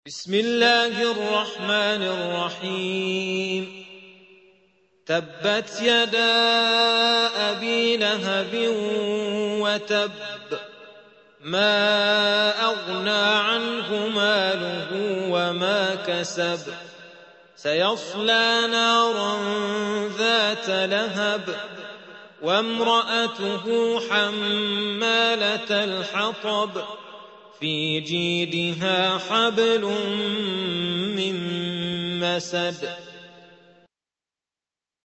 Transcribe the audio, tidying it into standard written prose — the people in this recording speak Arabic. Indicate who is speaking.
Speaker 1: بسم الله الرحمن الرحيم تبت يدا أبي لهب وتب ما أغنى عنه ماله وما كسب سيصلى نارا ذات لهب وامرأته حمالة الحطب في جيدها حبل من مسد